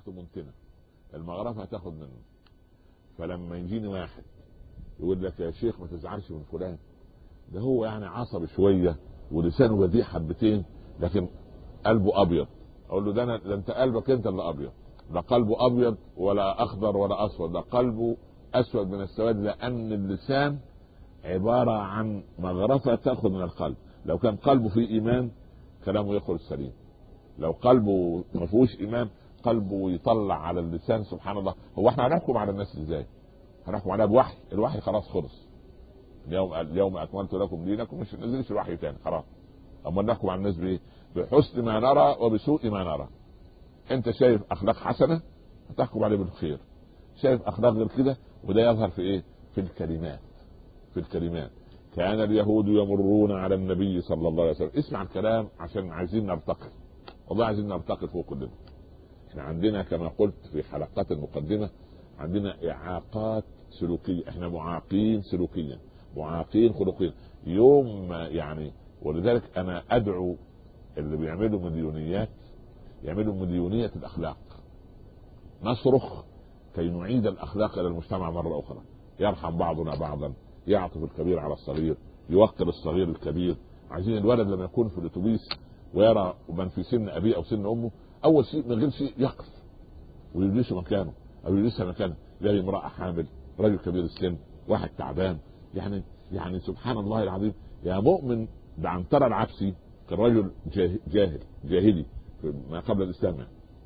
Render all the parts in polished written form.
بتاعته منتنه، المغرفه هتاخد منه. فلما يجيني واحد يقول لك يا شيخ ما تزعلش من فلان، ده هو يعني عصبي شويه ولسانه بديع حبتين لكن قلبه ابيض، اقول له ده انت قلبك انت اللي ابيض، لا قلبه ابيض ولا اخضر ولا اصفر، ده قلبه اسود من السواد، لان اللسان عباره عن مغرفه تاخذ من القلب. لو كان قلبه فيه ايمان كلامه يخرج سليم، لو قلبه ما فيهوش ايمان قلبه يطلع على اللسان. سبحان الله. هو احنا هنحكم على الناس ازاي؟ هنحكم عليها بوحي؟ الوحي خلاص خلص، اليوم اكملت لكم دينكم، مش نزلش الوحي تاني خلاص. اما نحكم على الناس بايه؟ بحسن ما نرى وبسوء ما نرى. انت شايف اخلاق حسنه هتحكم عليه بالخير، شايف اخلاق غير كده، وده يظهر في ايه؟ في الكلمات. في الكلمات. كان اليهود يمرون على النبي صلى الله عليه وسلم. اسمع الكلام عشان عايزين نرتقي، والله عايزين نرتقي فوق كلنا. احنا عندنا كما قلت في حلقات المقدمه عندنا اعاقات سلوكيه، احنا معاقين سلوكيا، معاقين خلقيا. يوم يعني، ولذلك انا ادعو اللي بيعملوا مديونيات يعملوا مديونيه الاخلاق. نصرخ كي نعيد الاخلاق الى المجتمع مره اخرى، يرحم بعضنا بعضا، يعطف الكبير على الصغير، يوقر الصغير الكبير. عايزين الولد لما يكون في الاتوبيس ويرى من في سن ابيه او سن امه، اول شيء من غير شيء يقف ويجلس مكانه او يجلسها مكانه. لا امراه حامل، رجل كبير السن، واحد تعبان، يعني سبحان الله العظيم. يا مؤمن ده عنترة العبسي كان رجل جاهلي ما قبل الاسلام،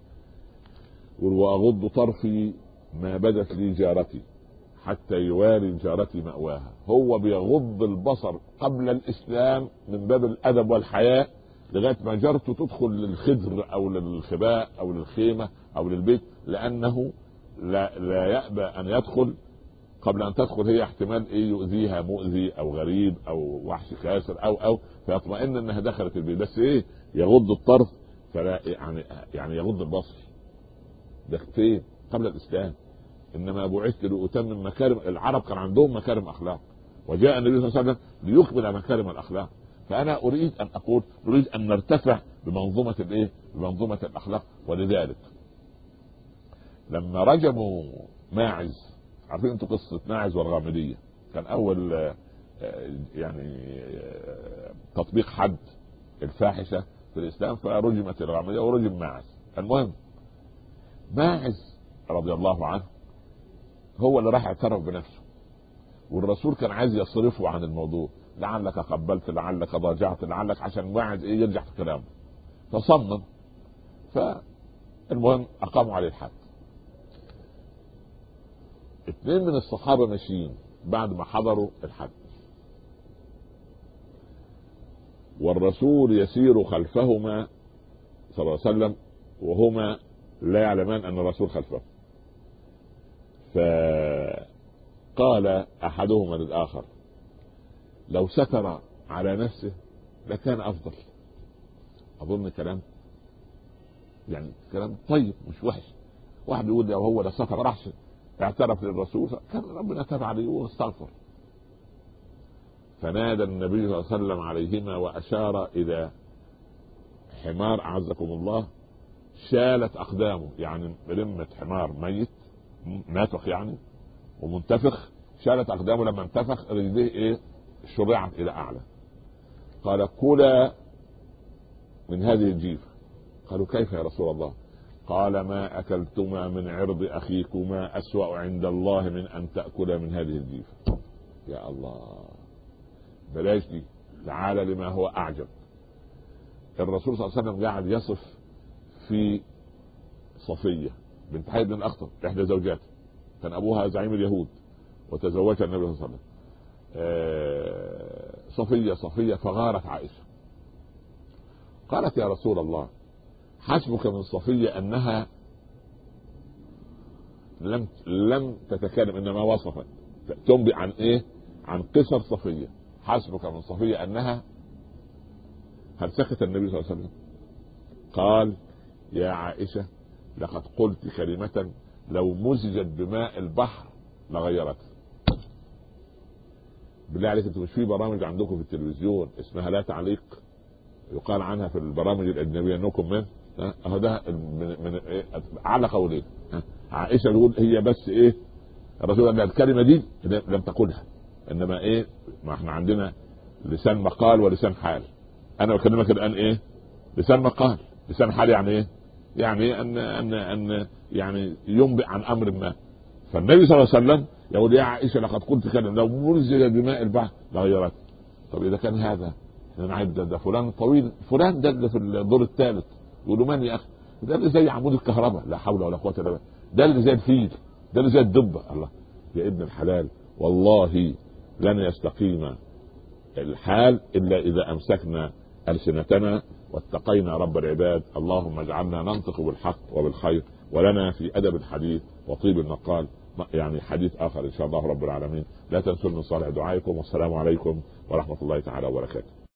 واغض طرفي ما بدت لي جارتي حتى يواري جارتي مأواها. هو بيغض البصر قبل الاسلام من باب الادب والحياء لغايه ما جارته تدخل للخدر او للخباء او للخيمه او للبيت، لانه لا يأبى ان يدخل قبل ان تدخل هي احتمال ايه يؤذيها مؤذي او غريب او وحش كاسر او فيطمئن انها دخلت البيت. بس ايه؟ يغض الطرف، فلا يعني يغض البصر. ده فين؟ قبل الاسلام. انما بعثت لاتمم مكارم. العرب كان عندهم مكارم اخلاق، وجاء النبي صلى الله عليه وسلم ليكمل مكارم الاخلاق. فانا اريد ان اقول نريد ان نرتفع بمنظومه الايه؟ بمنظومه الاخلاق. ولذلك لما رجموا ماعز، عارفين انتوا قصه ماعز والغامديه؟ كان اول يعني تطبيق حد الفاحشه في الاسلام، فرجمت الغامديه ورجم ماعز. المهم ماعز رضي الله عنه هو اللي راح اعترف بنفسه، والرسول كان عايز يصرفه عن الموضوع، لعلك قبلت، لعلك ضاجعت، لعلك، عشان واحد ايه يرجع في كلامه. فصمم. فالمهم اقاموا عليه الحد. 2 من الصحابه ماشيين بعد ما حضروا الحد، والرسول يسير خلفهما صلى الله عليه وسلم وهما لا يعلمان ان الرسول خلفه. فقال احدهما للاخر لو ستر على نفسه لكان افضل. اظن كلام يعني كلام طيب مش وحش. واحد يقول لي هو ده ستر راحش اعترف للرسول كان ربنا تاب عليه واستغفر. فنادى النبي صلى الله عليه وسلم عليهما واشار الى حمار اعزكم الله شالت اقدامه، يعني رمة حمار ميت نافخ يعني ومنتفخ، شالت اقدامه. لما انتفخ رجليه ايه؟ شرعت الى اعلى. قال كلا من هذه الجيفة. قالوا كيف يا رسول الله؟ قال ما اكلتما من عرض اخيكما اسوأ عند الله من ان تأكلا من هذه الجيفة. يا الله، بلاش دي، تعال لما هو اعجب. الرسول صلى الله عليه وسلم قاعد يصف في صفية بنت حي بن الاخطب احدى زوجاته، كان ابوها زعيم اليهود وتزوجها النبي صلى الله عليه وسلم. صفية فغارت عائشة، قالت يا رسول الله حسبك من صفية انها لم تتكلم، انما وصفت تنبئ عن ايه؟ عن قصر صفية. حسبك من صفية انها. هل سكت النبي صلى الله عليه وسلم؟ قال يا عائشة لقد قلت كلمة لو مزجت بماء البحر لغيرته. بالله عليك انتوا مش في برامج عندكم في التلفزيون اسمها لا تعليق؟ يقال عنها في البرامج الاجنبيه انكم من اهو ده من إيه؟ على قولين. عائشه تقول هي بس ايه الرسول قال الكلمه دي لم تقولها، انما ايه ما احنا عندنا لسان مقال ولسان حال. انا بكلمك الان ايه لسان مقال، لسان حال يعني ايه؟ يعني ان يعني ينبئ عن امر ما. فالنبي صلى الله عليه وسلم يقول يا عائشه لقد قلت كلمه لو مرزل بماء البحر لغيرت. طب اذا كان هذا نعد ده فلان طويل، فلان ده اللي في الدور الثالث، يقولوا من يا اخي؟ ده اللي زي عمود الكهرباء، لا حول ولا قوه الا بالله، ده اللي زي الفيل، ده اللي زي الدبه. الله يا ابن الحلال، والله لن يستقيم الحال الا اذا امسكنا السنتنا واتقينا رب العباد. اللهم اجعلنا ننطق بالحق وبالخير، ولنا في ادب الحديث وطيب المقال يعني حديث اخر ان شاء الله رب العالمين. لا تنسوا من صالح دعائكم، والسلام عليكم ورحمه الله تعالى وبركاته.